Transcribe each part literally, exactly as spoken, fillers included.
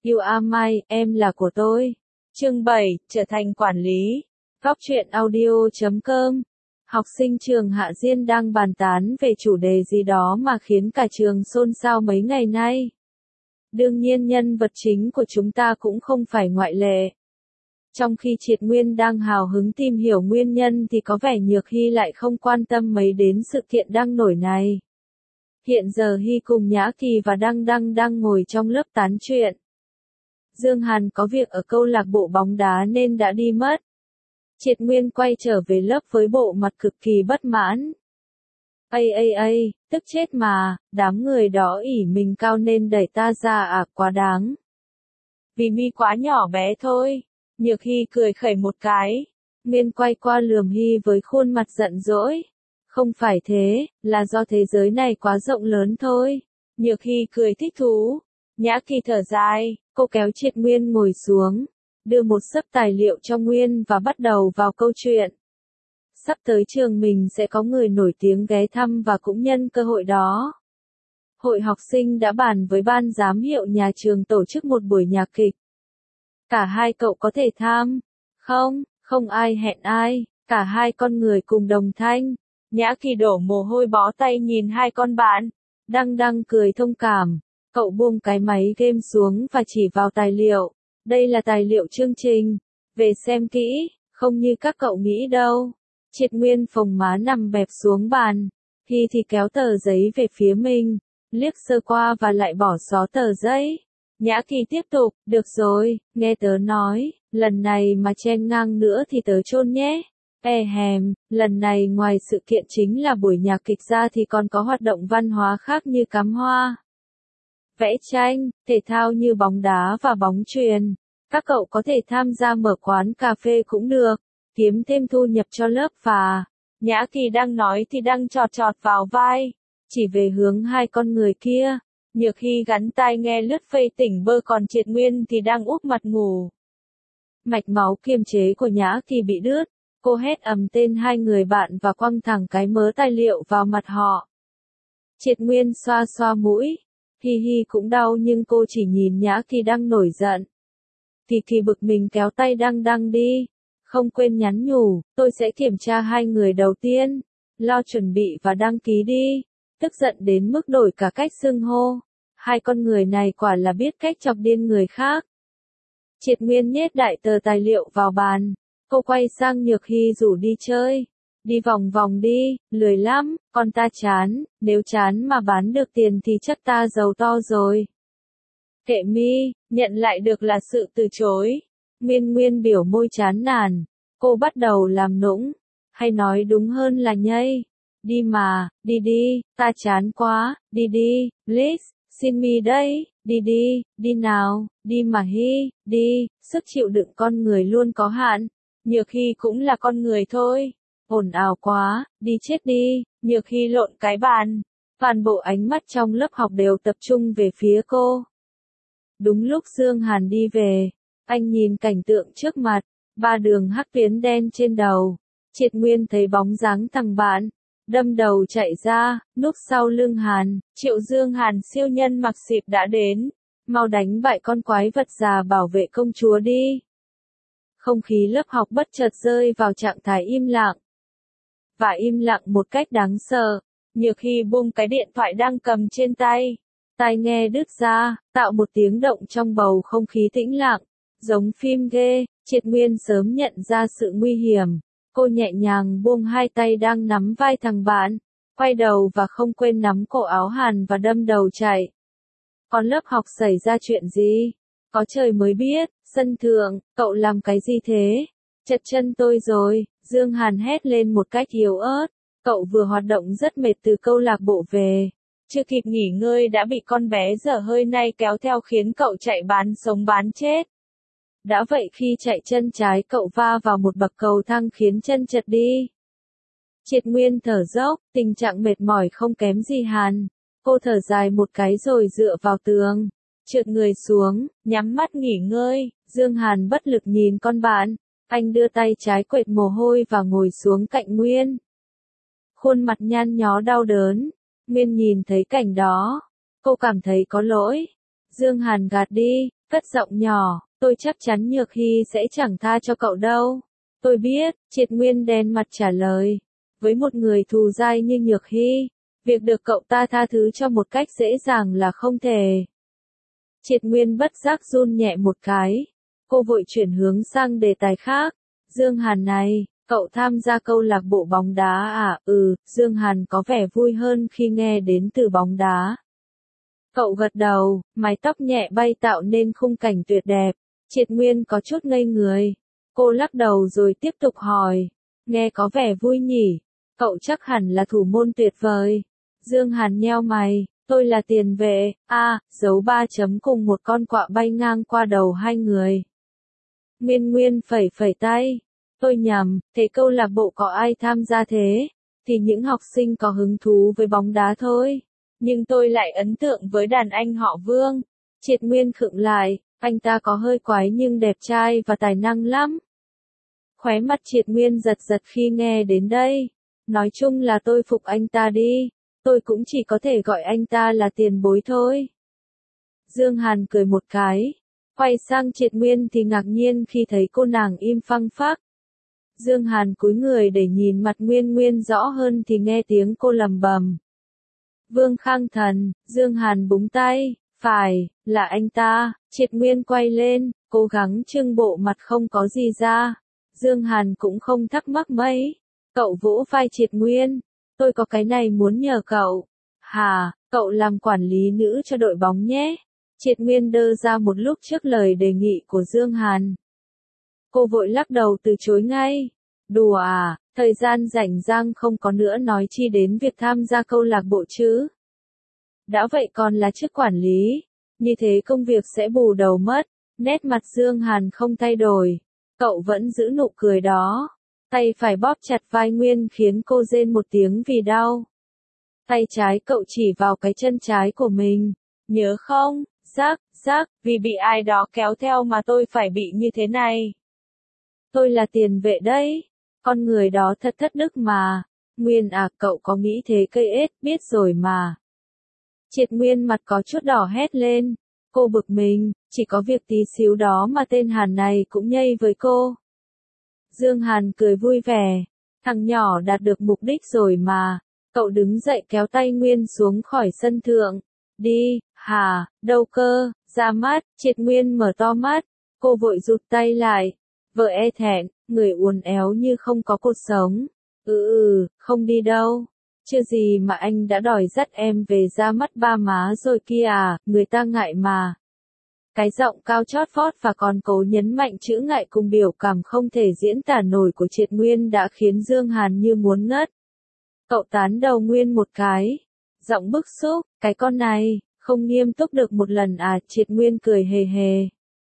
You are mine, em là của tôi. Chương bảy, trở thành quản lý. Góc truyện audio chấm com. Học sinh trường Hạ Diên đang bàn tán về chủ đề gì đó mà khiến cả trường xôn xao mấy ngày nay. Đương nhiên nhân vật chính của chúng ta cũng không phải ngoại lệ. Trong khi Triệt Nguyên đang hào hứng tìm hiểu nguyên nhân thì có vẻ Nhược Hy lại không quan tâm mấy đến sự kiện đang nổi này. Hiện giờ Hy cùng Nhã Kỳ và Đăng Đăng đang ngồi trong lớp tán chuyện. Dương Hàn có việc ở câu lạc bộ bóng đá nên đã đi mất. Triệt Nguyên quay trở về lớp với bộ mặt cực kỳ bất mãn. Ây ây ây, tức chết mà, đám người đó ỷ mình cao nên đẩy ta ra à, quá đáng. Vì mi quá nhỏ bé thôi. Nhược Hy cười khẩy một cái. Nguyên quay qua lườm Hy với khuôn mặt giận dỗi. Không phải thế, là do thế giới này quá rộng lớn thôi. Nhược Hy cười thích thú. Nhã Kỳ thở dài, cô kéo Triệt Nguyên ngồi xuống, đưa một xấp tài liệu cho Nguyên và bắt đầu vào câu chuyện. Sắp tới trường mình sẽ có người nổi tiếng ghé thăm và cũng nhân cơ hội đó. Hội học sinh đã bàn với ban giám hiệu nhà trường tổ chức một buổi nhạc kịch. Cả hai cậu có thể tham? Không, không ai hẹn ai, cả hai con người cùng đồng thanh. Nhã Kỳ đổ mồ hôi bó tay nhìn hai con bạn. Đăng Đăng cười thông cảm. Cậu buông cái máy game xuống và chỉ vào tài liệu. Đây là tài liệu chương trình. Về xem kỹ, không như các cậu nghĩ đâu. Triệt Nguyên phồng má nằm bẹp xuống bàn. Hy thì kéo tờ giấy về phía mình. Liếc sơ qua và lại bỏ xó tờ giấy. Nhã Kỳ tiếp tục, được rồi, nghe tớ nói, lần này mà chen ngang nữa thì tớ chôn nhé. E hèm, lần này ngoài sự kiện chính là buổi nhạc kịch ra thì còn có hoạt động văn hóa khác như cắm hoa, vẽ tranh, thể thao như bóng đá và bóng chuyền. Các cậu có thể tham gia mở quán cà phê cũng được, kiếm thêm thu nhập cho lớp và... Nhã Kỳ đang nói thì đang chọt chọt vào vai, chỉ về hướng hai con người kia. Nhược Hy gắn tai nghe lướt phây tỉnh bơ còn Triệt Nguyên thì đang úp mặt ngủ. Mạch máu kiềm chế của Nhã Kỳ bị đứt, cô hét ầm tên hai người bạn và quăng thẳng cái mớ tài liệu vào mặt họ. Triệt Nguyên xoa xoa mũi. Hi hi cũng đau nhưng cô chỉ nhìn Nhã Kỳ đang nổi giận. Kỳ Kỳ bực mình kéo tay Đăng Đăng đi. Không quên nhắn nhủ, tôi sẽ kiểm tra hai người đầu tiên. Lo chuẩn bị và đăng ký đi. Tức giận đến mức đổi cả cách xưng hô. Hai con người này quả là biết cách chọc điên người khác. Triệt Nguyên nhét đại tờ tài liệu vào bàn. Cô quay sang Nhược Hy rủ đi chơi. Đi vòng vòng đi, lười lắm, con ta chán, nếu chán mà bán được tiền thì chắc ta giàu to rồi. Kệ mi, nhận lại được là sự từ chối. Nguyên Nguyên biểu môi chán nản. Cô bắt đầu làm nũng, hay nói đúng hơn là nhây. Đi mà, đi đi, ta chán quá, đi đi, please, xin mi đây, đi đi, đi nào, đi mà Hy, đi, sức chịu đựng con người luôn có hạn. Nhược Hy cũng là con người thôi. Ồn ào quá, đi chết đi. Nhược Hy lộn cái bàn. Toàn bộ ánh mắt trong lớp học đều tập trung về phía cô. Đúng lúc Dương Hàn đi về, anh nhìn cảnh tượng trước mặt, ba đường hắc tuyến đen trên đầu. Triệt Nguyên thấy bóng dáng thằng bạn, đâm đầu chạy ra, núp sau lưng Hàn. Triệu Dương Hàn siêu nhân mặc xịp đã đến. Mau đánh bại con quái vật già bảo vệ công chúa đi. Không khí lớp học bất chợt rơi vào trạng thái im lặng. Và im lặng một cách đáng sợ. Nhược Hy buông cái điện thoại đang cầm trên tay. Tai nghe đứt ra, tạo một tiếng động trong bầu không khí tĩnh lặng. Giống phim ghê, Triệt Nguyên sớm nhận ra sự nguy hiểm. Cô nhẹ nhàng buông hai tay đang nắm vai thằng bạn. Quay đầu và không quên nắm cổ áo Hàn và đâm đầu chạy. Còn lớp học xảy ra chuyện gì? Có trời mới biết. Sân thượng, cậu làm cái gì thế? Chật chân tôi rồi. Dương Hàn hét lên một cách yếu ớt. Cậu vừa hoạt động rất mệt từ câu lạc bộ về. Chưa kịp nghỉ ngơi đã bị con bé dở hơi này kéo theo khiến cậu chạy bán sống bán chết. Đã vậy khi chạy chân trái cậu va vào một bậc cầu thang khiến chân trật đi. Triệt Nguyên thở dốc, tình trạng mệt mỏi không kém gì Hàn. Cô thở dài một cái rồi dựa vào tường. Trượt người xuống, nhắm mắt nghỉ ngơi. Dương Hàn bất lực nhìn con bạn. Anh đưa tay trái quệt mồ hôi và ngồi xuống cạnh Nguyên. Khuôn mặt nhăn nhó đau đớn. Nguyên nhìn thấy cảnh đó. Cô cảm thấy có lỗi. Dương Hàn gạt đi, cất giọng nhỏ, tôi chắc chắn Nhược Hy sẽ chẳng tha cho cậu đâu. Tôi biết, Triệt Nguyên đen mặt trả lời. Với một người thù dai như Nhược Hy, việc được cậu ta tha thứ cho một cách dễ dàng là không thể. Triệt Nguyên bất giác run nhẹ một cái. Cô vội chuyển hướng sang đề tài khác. Dương Hàn này, cậu tham gia câu lạc bộ bóng đá à? Ừ, Dương Hàn có vẻ vui hơn khi nghe đến từ bóng đá. Cậu gật đầu, mái tóc nhẹ bay tạo nên khung cảnh tuyệt đẹp. Triệt Nguyên có chút ngây người. Cô lắc đầu rồi tiếp tục hỏi. Nghe có vẻ vui nhỉ. Cậu chắc hẳn là thủ môn tuyệt vời. Dương Hàn nheo mày. Tôi là tiền vệ. A, à, dấu ba chấm cùng một con quạ bay ngang qua đầu hai người. Nguyên Nguyên phẩy phẩy tay. Tôi nhầm, thế câu lạc bộ có ai tham gia thế? Thì những học sinh có hứng thú với bóng đá thôi. Nhưng tôi lại ấn tượng với đàn anh họ Vương. Triệt Nguyên khựng lại, anh ta có hơi quái nhưng đẹp trai và tài năng lắm. Khóe mặt Triệt Nguyên giật giật khi nghe đến đây. Nói chung là tôi phục anh ta đi. Tôi cũng chỉ có thể gọi anh ta là tiền bối thôi. Dương Hàn cười một cái. Quay sang Triệt Nguyên thì ngạc nhiên khi thấy cô nàng im phăng phắc. Dương Hàn cúi người để nhìn mặt Nguyên Nguyên rõ hơn thì nghe tiếng cô lầm bầm. Vương Khang Thần, Dương Hàn búng tay, phải, là anh ta. Triệt Nguyên quay lên, cố gắng trưng bộ mặt không có gì ra. Dương Hàn cũng không thắc mắc mấy. Cậu vỗ vai Triệt Nguyên. Tôi có cái này muốn nhờ cậu. Hà, cậu làm quản lý nữ cho đội bóng nhé. Triệt Nguyên đơ ra một lúc trước lời đề nghị của Dương Hàn. Cô vội lắc đầu từ chối ngay. Đùa à, thời gian rảnh rang không có nữa nói chi đến việc tham gia câu lạc bộ chứ. Đã vậy còn là chức quản lý. Như thế công việc sẽ bù đầu mất. Nét mặt Dương Hàn không thay đổi. Cậu vẫn giữ nụ cười đó. Tay phải bóp chặt vai Nguyên khiến cô rên một tiếng vì đau. Tay trái cậu chỉ vào cái chân trái của mình. Nhớ không, rắc, rắc, vì bị ai đó kéo theo mà tôi phải bị như thế này. Tôi là tiền vệ đấy. Con người đó thật thất đức mà. Nguyên à, cậu có nghĩ thế cây ết, biết rồi mà. Triệt Nguyên mặt có chút đỏ hét lên. Cô bực mình, chỉ có việc tí xíu đó mà tên Hàn này cũng nhây với cô. Dương Hàn cười vui vẻ. Thằng nhỏ đạt được mục đích rồi mà. Cậu đứng dậy kéo tay Nguyên xuống khỏi sân thượng. Đi, hả, đâu cơ, ra mắt. Triệt Nguyên mở to mắt. Cô vội rụt tay lại. Vợ e thẹn, người uốn éo như không có cột sống. Ừ ừ, không đi đâu. Chưa gì mà anh đã đòi dắt em về ra mắt ba má rồi kia à, người ta ngại mà. Cái giọng cao chót vót và còn cố nhấn mạnh chữ ngại cùng biểu cảm không thể diễn tả nổi của Triệt Nguyên đã khiến Dương Hàn như muốn ngất. Cậu tán đầu Nguyên một cái. Giọng bức xúc, cái con này, không nghiêm túc được một lần à. Triệt Nguyên cười hề hề.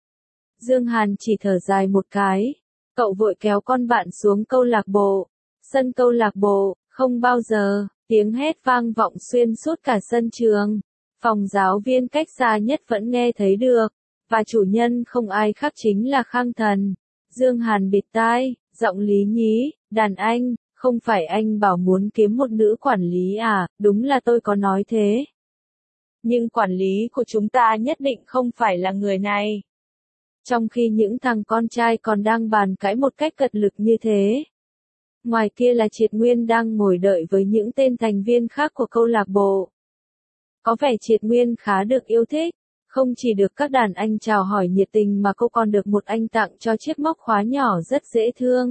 Dương Hàn chỉ thở dài một cái. Cậu vội kéo con bạn xuống câu lạc bộ. Sân câu lạc bộ, không bao giờ, tiếng hét vang vọng xuyên suốt cả sân trường. Phòng giáo viên cách xa nhất vẫn nghe thấy được. Và chủ nhân không ai khác chính là Khang Thần. Dương Hàn bịt tai, giọng lý nhí, đàn anh, không phải anh bảo muốn kiếm một nữ quản lý à, đúng là tôi có nói thế. Nhưng quản lý của chúng ta nhất định không phải là người này. Trong khi những thằng con trai còn đang bàn cãi một cách cật lực như thế. Ngoài kia là Triệt Nguyên đang ngồi đợi với những tên thành viên khác của câu lạc bộ. Có vẻ Triệt Nguyên khá được yêu thích. Không chỉ được các đàn anh chào hỏi nhiệt tình mà cô còn được một anh tặng cho chiếc móc khóa nhỏ rất dễ thương.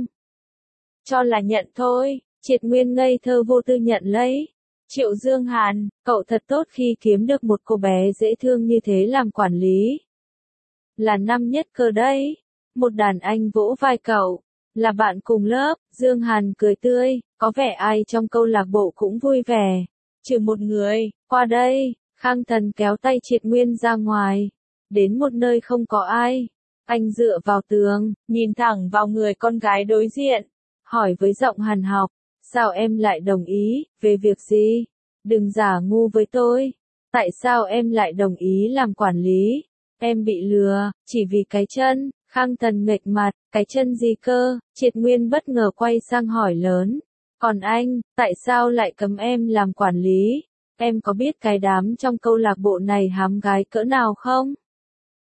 Cho là nhận thôi, Triệt Nguyên ngây thơ vô tư nhận lấy. Triệu Dương Hàn, cậu thật tốt khi kiếm được một cô bé dễ thương như thế làm quản lý. Là năm nhất cơ đấy. Một đàn anh vỗ vai cậu. Là bạn cùng lớp, Dương Hàn cười tươi, có vẻ ai trong câu lạc bộ cũng vui vẻ. Trừ một người, qua đây. Khang Thần kéo tay Triệt Nguyên ra ngoài. Đến một nơi không có ai. Anh dựa vào tường, nhìn thẳng vào người con gái đối diện. Hỏi với giọng hằn học. Sao em lại đồng ý, về việc gì? Đừng giả ngu với tôi. Tại sao em lại đồng ý làm quản lý? Em bị lừa, chỉ vì cái chân. Khang Thần nghệch mặt, cái chân gì cơ? Triệt Nguyên bất ngờ quay sang hỏi lớn. Còn anh, tại sao lại cấm em làm quản lý? Em có biết cái đám trong câu lạc bộ này hám gái cỡ nào không?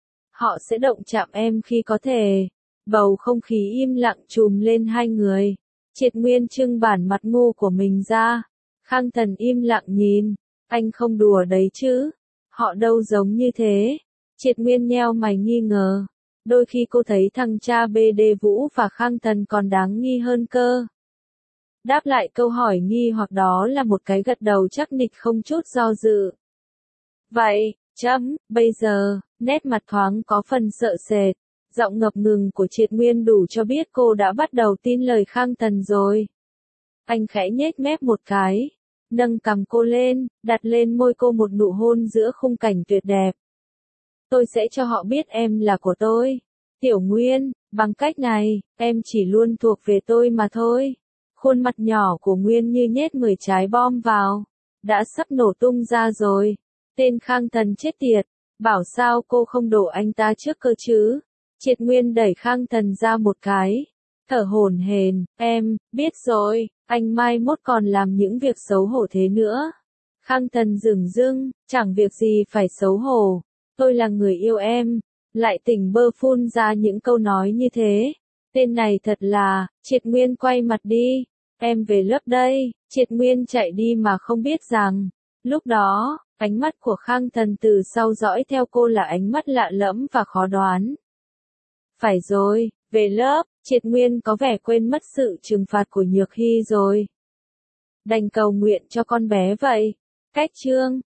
họ sẽ động chạm em khi có thể. Bầu không khí im lặng trùm lên hai người. Triệt Nguyên trưng bản mặt ngu của mình ra. Khang Thần im lặng nhìn. Anh không đùa đấy chứ. Họ đâu giống như thế. Triệt Nguyên nheo mày nghi ngờ. Đôi khi cô thấy thằng cha bê đê Vũ và Khang Thần còn đáng nghi hơn cơ. Đáp lại câu hỏi nghi hoặc đó là một cái gật đầu chắc nịch không chút do dự. Vậy, chấm, bây giờ, nét mặt thoáng có phần sợ sệt. Giọng ngập ngừng của Triệt Nguyên đủ cho biết cô đã bắt đầu tin lời Khang Thần rồi. Anh khẽ nhếch mép một cái, nâng cằm cô lên, đặt lên môi cô một nụ hôn giữa khung cảnh tuyệt đẹp. Tôi sẽ cho họ biết em là của tôi. Tiểu Nguyên, bằng cách này, em chỉ luôn thuộc về tôi mà thôi. Khuôn mặt nhỏ của Nguyên như nhét mười trái bom vào. Đã sắp nổ tung ra rồi. Tên Khang Thần chết tiệt. Bảo sao cô không đổ anh ta trước cơ chứ. Triệt Nguyên đẩy Khang Thần ra một cái. Thở hổn hển, em, biết rồi, anh mai mốt còn làm những việc xấu hổ thế nữa. Khang Thần dửng dưng, chẳng việc gì phải xấu hổ. Tôi là người yêu em. Lại tỉnh bơ phun ra những câu nói như thế. Tên này thật là, Triệt Nguyên quay mặt đi. Em về lớp đây. Triệt Nguyên chạy đi mà không biết rằng. Lúc đó, ánh mắt của Khang Thần từ sau dõi theo cô là ánh mắt lạ lẫm và khó đoán. Phải rồi, về lớp, Triệt Nguyên có vẻ quên mất sự trừng phạt của Nhược Hy rồi. Đành cầu nguyện cho con bé vậy. Cách chương